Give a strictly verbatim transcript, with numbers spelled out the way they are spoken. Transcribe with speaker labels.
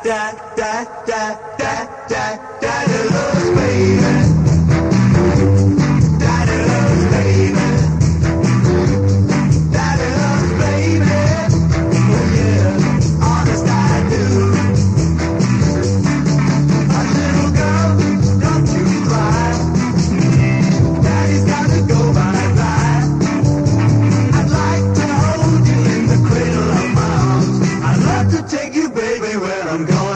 Speaker 1: da, da, da, da, da, daddy loves baby. Daddy loves baby. Daddy loves baby. Oh yeah, honest I do. A little girl, don't you cry. Daddy's gotta go bye-bye. I'd like to hold you in the cradle of my arms. I'd love to take you, baby, where I'm going.